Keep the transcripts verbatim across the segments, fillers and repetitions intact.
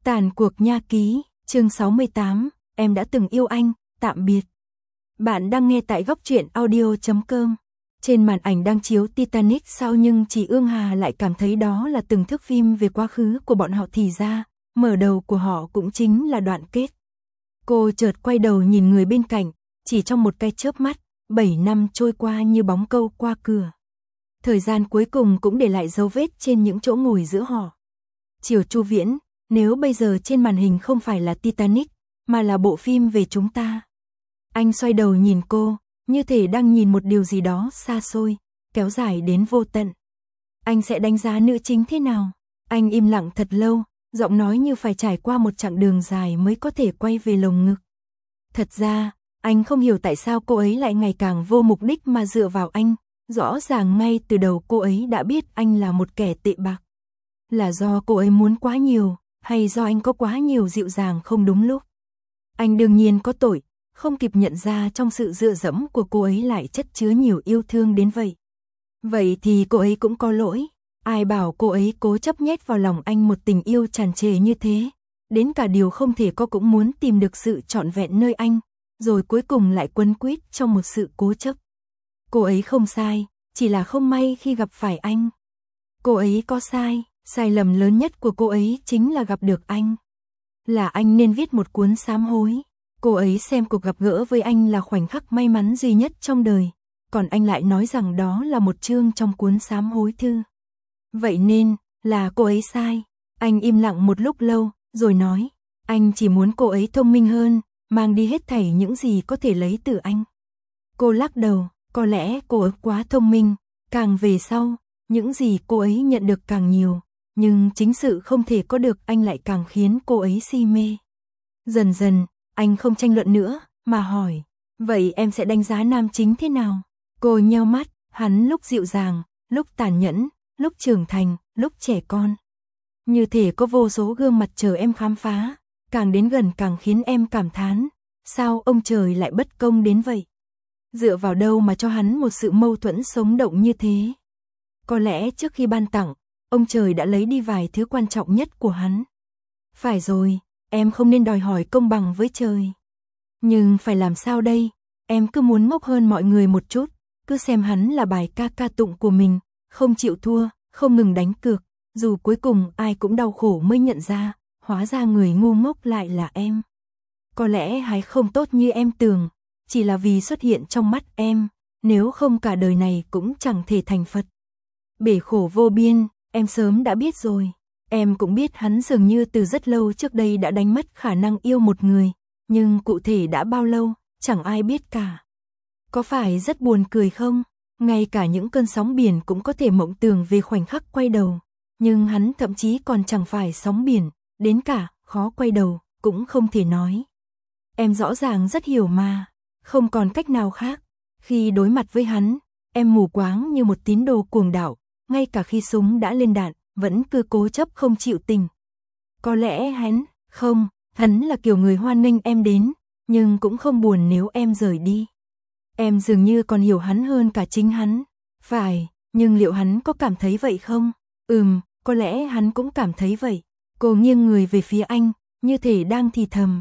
Tàn cuộc nha ký, chương sáu mươi tám, em đã từng yêu anh, tạm biệt. Bạn đang nghe tại góc truyện audio chấm com. Trên màn ảnh đang chiếu Titanic sao nhưng chị Ương Hà lại cảm thấy đó là từng thước phim về quá khứ của bọn họ, thì ra, mở đầu của họ cũng chính là đoạn kết. Cô chợt quay đầu nhìn người bên cạnh, chỉ trong một cái chớp mắt, bảy năm trôi qua như bóng câu qua cửa. Thời gian cuối cùng cũng để lại dấu vết trên những chỗ ngồi giữa họ. Triều Chu Viễn, nếu bây giờ trên màn hình không phải là Titanic, mà là bộ phim về chúng ta. Anh xoay đầu nhìn cô, như thể đang nhìn một điều gì đó xa xôi, kéo dài đến vô tận. Anh sẽ đánh giá nữ chính thế nào? Anh im lặng thật lâu, giọng nói như phải trải qua một chặng đường dài mới có thể quay về lồng ngực. Thật ra, anh không hiểu tại sao cô ấy lại ngày càng vô mục đích mà dựa vào anh. Rõ ràng ngay từ đầu cô ấy đã biết anh là một kẻ tệ bạc. Là do cô ấy muốn quá nhiều, hay do anh có quá nhiều dịu dàng không đúng lúc? Anh đương nhiên có tội, không kịp nhận ra trong sự dựa dẫm của cô ấy lại chất chứa nhiều yêu thương đến vậy. Vậy thì cô ấy cũng có lỗi. Ai bảo cô ấy cố chấp nhét vào lòng anh một tình yêu tràn trề như thế, đến cả điều không thể có cũng muốn tìm được sự trọn vẹn nơi anh, rồi cuối cùng lại quấn quýt trong một sự cố chấp. Cô ấy không sai, chỉ là không may khi gặp phải anh. Cô ấy có sai, sai lầm lớn nhất của cô ấy chính là gặp được anh. Là anh nên viết một cuốn sám hối. Cô ấy xem cuộc gặp gỡ với anh là khoảnh khắc may mắn duy nhất trong đời, còn anh lại nói rằng đó là một chương trong cuốn sám hối thư. Vậy nên, là cô ấy sai. Anh im lặng một lúc lâu, rồi nói, anh chỉ muốn cô ấy thông minh hơn, mang đi hết thảy những gì có thể lấy từ anh. Cô lắc đầu, có lẽ cô ấy quá thông minh, càng về sau, những gì cô ấy nhận được càng nhiều, nhưng chính sự không thể có được anh lại càng khiến cô ấy si mê. Dần dần, anh không tranh luận nữa, mà hỏi, vậy em sẽ đánh giá nam chính thế nào? Cô nheo mắt, hắn lúc dịu dàng, lúc tàn nhẫn, lúc trưởng thành, lúc trẻ con. Như thể có vô số gương mặt chờ em khám phá, càng đến gần càng khiến em cảm thán, sao ông trời lại bất công đến vậy? Dựa vào đâu mà cho hắn một sự mâu thuẫn sống động như thế? Có lẽ trước khi ban tặng, ông trời đã lấy đi vài thứ quan trọng nhất của hắn. Phải rồi, em không nên đòi hỏi công bằng với trời. Nhưng phải làm sao đây? Em cứ muốn ngốc hơn mọi người một chút, cứ xem hắn là bài ca ca tụng của mình, không chịu thua, không ngừng đánh cược, dù cuối cùng ai cũng đau khổ mới nhận ra, hóa ra người ngu ngốc lại là em. Có lẽ hắn không tốt như em tưởng, chỉ là vì xuất hiện trong mắt em, nếu không cả đời này cũng chẳng thể thành Phật. Bể khổ vô biên, em sớm đã biết rồi. Em cũng biết hắn dường như từ rất lâu trước đây đã đánh mất khả năng yêu một người, nhưng cụ thể đã bao lâu, chẳng ai biết cả. Có phải rất buồn cười không? Ngay cả những cơn sóng biển cũng có thể mộng tưởng về khoảnh khắc quay đầu, nhưng hắn thậm chí còn chẳng phải sóng biển, đến cả khó quay đầu cũng không thể nói. Em rõ ràng rất hiểu mà, không còn cách nào khác. Khi đối mặt với hắn, em mù quáng như một tín đồ cuồng đạo, ngay cả khi súng đã lên đạn, vẫn cứ cố chấp không chịu tình. Có lẽ hắn, không, hắn là kiểu người hoan nghênh em đến, nhưng cũng không buồn nếu em rời đi. Em dường như còn hiểu hắn hơn cả chính hắn. Phải, nhưng liệu hắn có cảm thấy vậy không? Ừm, có lẽ hắn cũng cảm thấy vậy. Cô nghiêng người về phía anh, như thể đang thì thầm.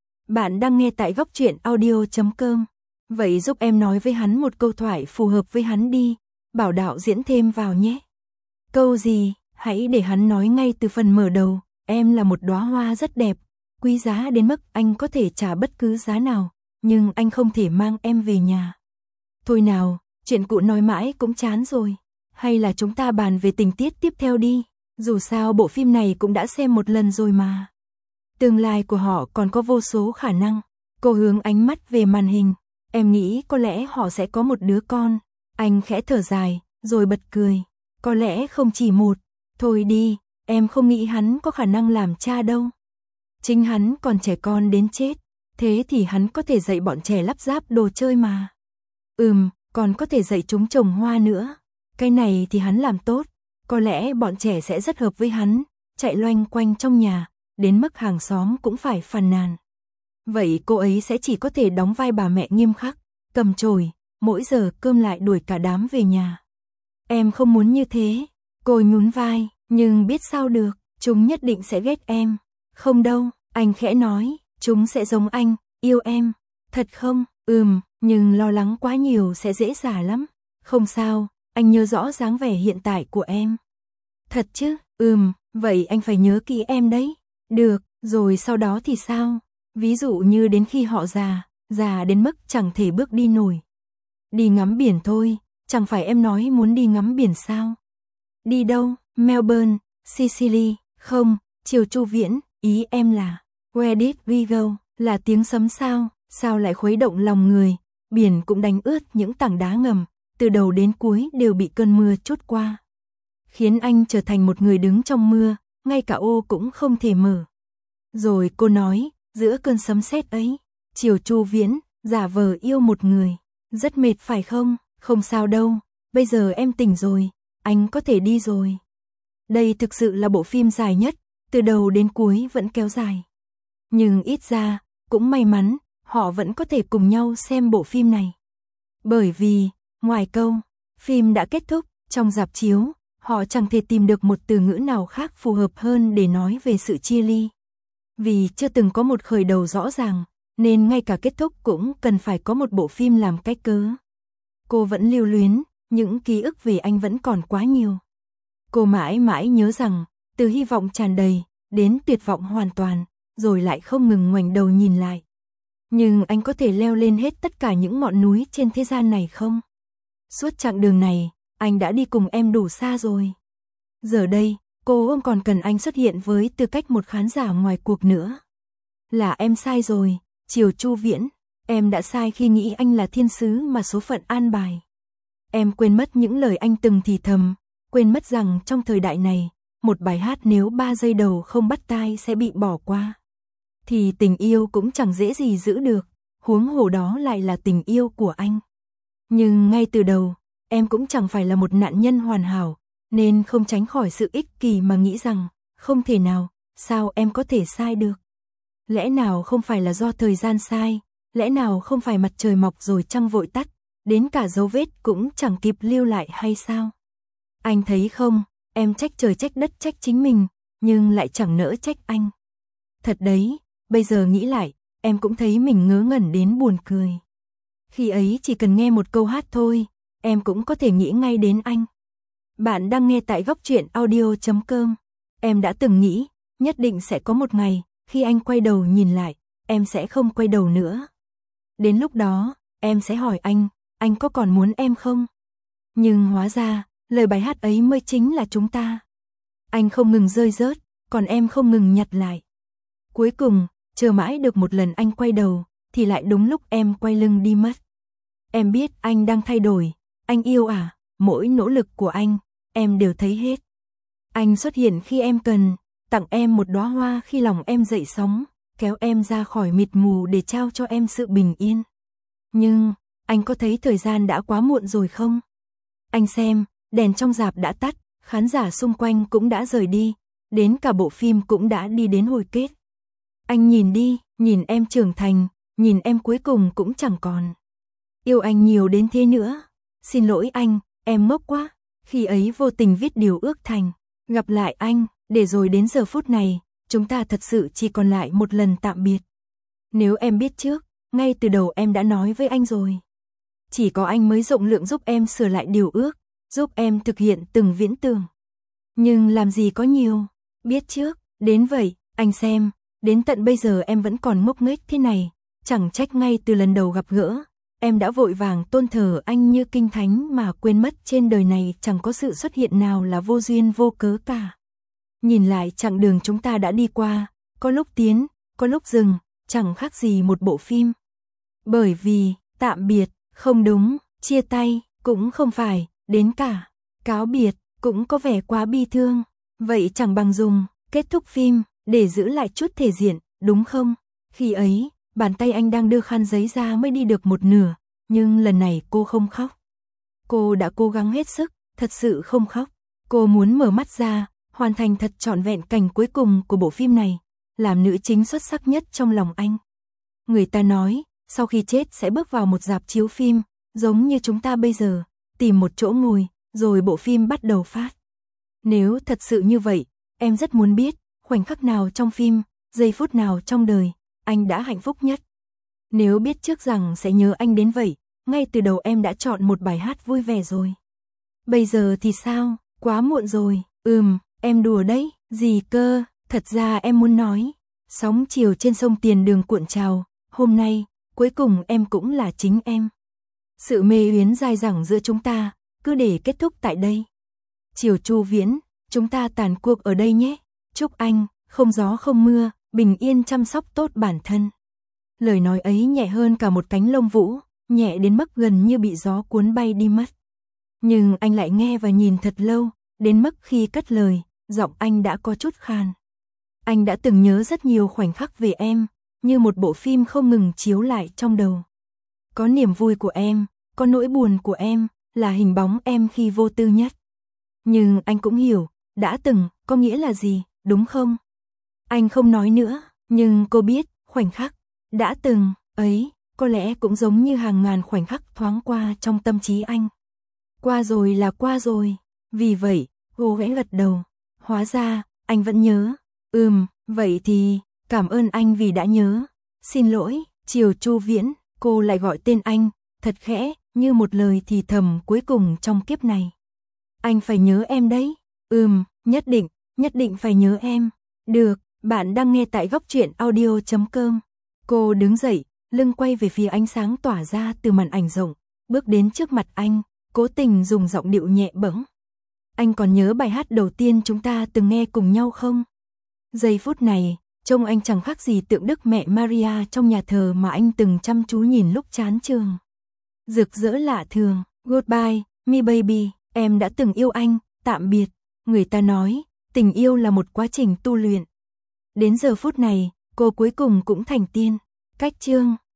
Bạn đang nghe tại góc truyện audio chấm com. Vậy giúp em nói với hắn một câu thoại phù hợp với hắn đi, bảo đạo diễn thêm vào nhé. Câu gì? Hãy để hắn nói ngay từ phần mở đầu, em là một đóa hoa rất đẹp, quý giá đến mức anh có thể trả bất cứ giá nào, nhưng anh không thể mang em về nhà. Thôi nào, chuyện cũ nói mãi cũng chán rồi, hay là chúng ta bàn về tình tiết tiếp theo đi, dù sao bộ phim này cũng đã xem một lần rồi mà. Tương lai của họ còn có vô số khả năng. Cô hướng ánh mắt về màn hình, em nghĩ có lẽ họ sẽ có một đứa con. Anh khẽ thở dài, rồi bật cười, có lẽ không chỉ một. Thôi đi, em không nghĩ hắn có khả năng làm cha đâu. Chính hắn còn trẻ con đến chết, thế thì hắn có thể dạy bọn trẻ lắp ráp đồ chơi mà. Ừm, còn có thể dạy chúng trồng hoa nữa. Cái này thì hắn làm tốt, có lẽ bọn trẻ sẽ rất hợp với hắn, chạy loanh quanh trong nhà, đến mức hàng xóm cũng phải phàn nàn. Vậy cô ấy sẽ chỉ có thể đóng vai bà mẹ nghiêm khắc, cầm chổi, mỗi giờ cơm lại đuổi cả đám về nhà. Em không muốn như thế. Cô nhún vai, nhưng biết sao được, chúng nhất định sẽ ghét em. Không đâu, anh khẽ nói, chúng sẽ giống anh, yêu em. Thật không? Ừm, nhưng lo lắng quá nhiều sẽ dễ dả lắm. Không sao, anh nhớ rõ dáng vẻ hiện tại của em. Thật chứ? Ừm, vậy anh phải nhớ kỹ em đấy. Được, rồi sau đó thì sao? Ví dụ như đến khi họ già, già đến mức chẳng thể bước đi nổi. Đi ngắm biển thôi, chẳng phải em nói muốn đi ngắm biển sao? Đi đâu? Melbourne, Sicily, không, Triều Chu Viễn, ý em là Where did we go? Là tiếng sấm sao? Sao lại khuấy động lòng người? Biển cũng đánh ướt những tảng đá ngầm, từ đầu đến cuối đều bị cơn mưa trút qua. Khiến anh trở thành một người đứng trong mưa, ngay cả ô cũng không thể mở. Rồi cô nói, giữa cơn sấm sét ấy, Triều Chu Viễn, giả vờ yêu một người. Rất mệt phải không? Không sao đâu, bây giờ em tỉnh rồi, anh có thể đi rồi. Đây thực sự là bộ phim dài nhất, từ đầu đến cuối vẫn kéo dài. Nhưng ít ra, cũng may mắn, họ vẫn có thể cùng nhau xem bộ phim này. Bởi vì, ngoài câu, phim đã kết thúc, trong rạp chiếu, họ chẳng thể tìm được một từ ngữ nào khác phù hợp hơn để nói về sự chia ly. Vì chưa từng có một khởi đầu rõ ràng, nên ngay cả kết thúc cũng cần phải có một bộ phim làm cách cớ. Cô vẫn lưu luyến, những ký ức về anh vẫn còn quá nhiều. Cô mãi mãi nhớ rằng, từ hy vọng tràn đầy, đến tuyệt vọng hoàn toàn, rồi lại không ngừng ngoảnh đầu nhìn lại. Nhưng anh có thể leo lên hết tất cả những ngọn núi trên thế gian này không? Suốt chặng đường này, anh đã đi cùng em đủ xa rồi. Giờ đây, cô không còn cần anh xuất hiện với tư cách một khán giả ngoài cuộc nữa. Là em sai rồi, Triều Chu Viễn, em đã sai khi nghĩ anh là thiên sứ mà số phận an bài. Em quên mất những lời anh từng thì thầm, quên mất rằng trong thời đại này, một bài hát nếu ba giây đầu không bắt tai sẽ bị bỏ qua. Thì tình yêu cũng chẳng dễ gì giữ được, huống hồ đó lại là tình yêu của anh. Nhưng ngay từ đầu, em cũng chẳng phải là một nạn nhân hoàn hảo, nên không tránh khỏi sự ích kỷ mà nghĩ rằng, không thể nào, sao em có thể sai được? Lẽ nào không phải là do thời gian sai, lẽ nào không phải mặt trời mọc rồi trăng vội tắt, đến cả dấu vết cũng chẳng kịp lưu lại hay sao? Anh thấy không, em trách trời trách đất trách chính mình, nhưng lại chẳng nỡ trách anh. Thật đấy, bây giờ nghĩ lại, em cũng thấy mình ngớ ngẩn đến buồn cười. Khi ấy chỉ cần nghe một câu hát thôi, em cũng có thể nghĩ ngay đến anh. Bạn đang nghe tại góc truyện audio chấm com. Em đã từng nghĩ, nhất định sẽ có một ngày, khi anh quay đầu nhìn lại, em sẽ không quay đầu nữa. Đến lúc đó, em sẽ hỏi anh, anh có còn muốn em không? Nhưng hóa ra, lời bài hát ấy mới chính là chúng ta. Anh không ngừng rơi rớt, còn em không ngừng nhặt lại. Cuối cùng, chờ mãi được một lần anh quay đầu, thì lại đúng lúc em quay lưng đi mất. Em biết anh đang thay đổi, anh yêu à, mỗi nỗ lực của anh, em đều thấy hết. Anh xuất hiện khi em cần, tặng em một đóa hoa khi lòng em dậy sóng, kéo em ra khỏi mịt mù để trao cho em sự bình yên. Nhưng, anh có thấy thời gian đã quá muộn rồi không? Anh xem, đèn trong rạp đã tắt, khán giả xung quanh cũng đã rời đi, đến cả bộ phim cũng đã đi đến hồi kết. Anh nhìn đi, nhìn em trưởng thành, nhìn em cuối cùng cũng chẳng còn yêu anh nhiều đến thế nữa. Xin lỗi anh, em ngốc quá, khi ấy vô tình viết điều ước thành, gặp lại anh, để rồi đến giờ phút này, chúng ta thật sự chỉ còn lại một lần tạm biệt. Nếu em biết trước, ngay từ đầu em đã nói với anh rồi. Chỉ có anh mới rộng lượng giúp em sửa lại điều ước, giúp em thực hiện từng viễn tưởng. Nhưng làm gì có nhiều, biết trước, đến vậy, anh xem, đến tận bây giờ em vẫn còn ngốc nghếch thế này, chẳng trách ngay từ lần đầu gặp gỡ, em đã vội vàng tôn thờ anh như kinh thánh mà quên mất trên đời này chẳng có sự xuất hiện nào là vô duyên vô cớ cả. Nhìn lại chặng đường chúng ta đã đi qua, có lúc tiến, có lúc dừng, chẳng khác gì một bộ phim. Bởi vì, tạm biệt, không đúng, chia tay, cũng không phải, đến cả, cáo biệt, cũng có vẻ quá bi thương. Vậy chẳng bằng dùng, kết thúc phim, để giữ lại chút thể diện, đúng không? Khi ấy, bàn tay anh đang đưa khăn giấy ra mới đi được một nửa, nhưng lần này cô không khóc. Cô đã cố gắng hết sức, thật sự không khóc. Cô muốn mở mắt ra, hoàn thành thật trọn vẹn cảnh cuối cùng của bộ phim này, làm nữ chính xuất sắc nhất trong lòng anh. Người ta nói, sau khi chết sẽ bước vào một rạp chiếu phim, giống như chúng ta bây giờ, tìm một chỗ ngồi, rồi bộ phim bắt đầu phát. Nếu thật sự như vậy, em rất muốn biết, khoảnh khắc nào trong phim, giây phút nào trong đời, anh đã hạnh phúc nhất. Nếu biết trước rằng sẽ nhớ anh đến vậy, ngay từ đầu em đã chọn một bài hát vui vẻ rồi. Bây giờ thì sao, quá muộn rồi, ừm, em đùa đấy, gì cơ, thật ra em muốn nói. Sóng chiều trên sông Tiền Đường cuộn trào, hôm nay, cuối cùng em cũng là chính em. Sự mê luyến dai dẳng giữa chúng ta, cứ để kết thúc tại đây. Chiều Chu Viễn, chúng ta tàn cuộc ở đây nhé. Chúc anh, không gió không mưa, bình yên chăm sóc tốt bản thân. Lời nói ấy nhẹ hơn cả một cánh lông vũ, nhẹ đến mức gần như bị gió cuốn bay đi mất. Nhưng anh lại nghe và nhìn thật lâu, đến mức khi cất lời, giọng anh đã có chút khan. Anh đã từng nhớ rất nhiều khoảnh khắc về em, như một bộ phim không ngừng chiếu lại trong đầu. Có niềm vui của em, có nỗi buồn của em, là hình bóng em khi vô tư nhất. Nhưng anh cũng hiểu, đã từng, có nghĩa là gì, đúng không? Anh không nói nữa, nhưng cô biết, khoảnh khắc, đã từng, ấy, có lẽ cũng giống như hàng ngàn khoảnh khắc thoáng qua trong tâm trí anh. Qua rồi là qua rồi, vì vậy, cô khẽ gật đầu, hóa ra, anh vẫn nhớ. Ừm, vậy thì, cảm ơn anh vì đã nhớ. Xin lỗi, Chiều Chu Viễn, cô lại gọi tên anh, thật khẽ, như một lời thì thầm cuối cùng trong kiếp này. Anh phải nhớ em đấy. Ừm, nhất định, nhất định phải nhớ em. Được, bạn đang nghe tại góc truyện audio chấm com. Cô đứng dậy, lưng quay về phía ánh sáng tỏa ra từ màn ảnh rộng, bước đến trước mặt anh, cố tình dùng giọng điệu nhẹ bẫng. Anh còn nhớ bài hát đầu tiên chúng ta từng nghe cùng nhau không? Giây phút này, trông anh chẳng khác gì tượng Đức Mẹ Maria trong nhà thờ mà anh từng chăm chú nhìn lúc chán trường. Rực rỡ lạ thường, goodbye, me baby, em đã từng yêu anh, tạm biệt. Người ta nói, tình yêu là một quá trình tu luyện. Đến giờ phút này, cô cuối cùng cũng thành tiên. Cách chương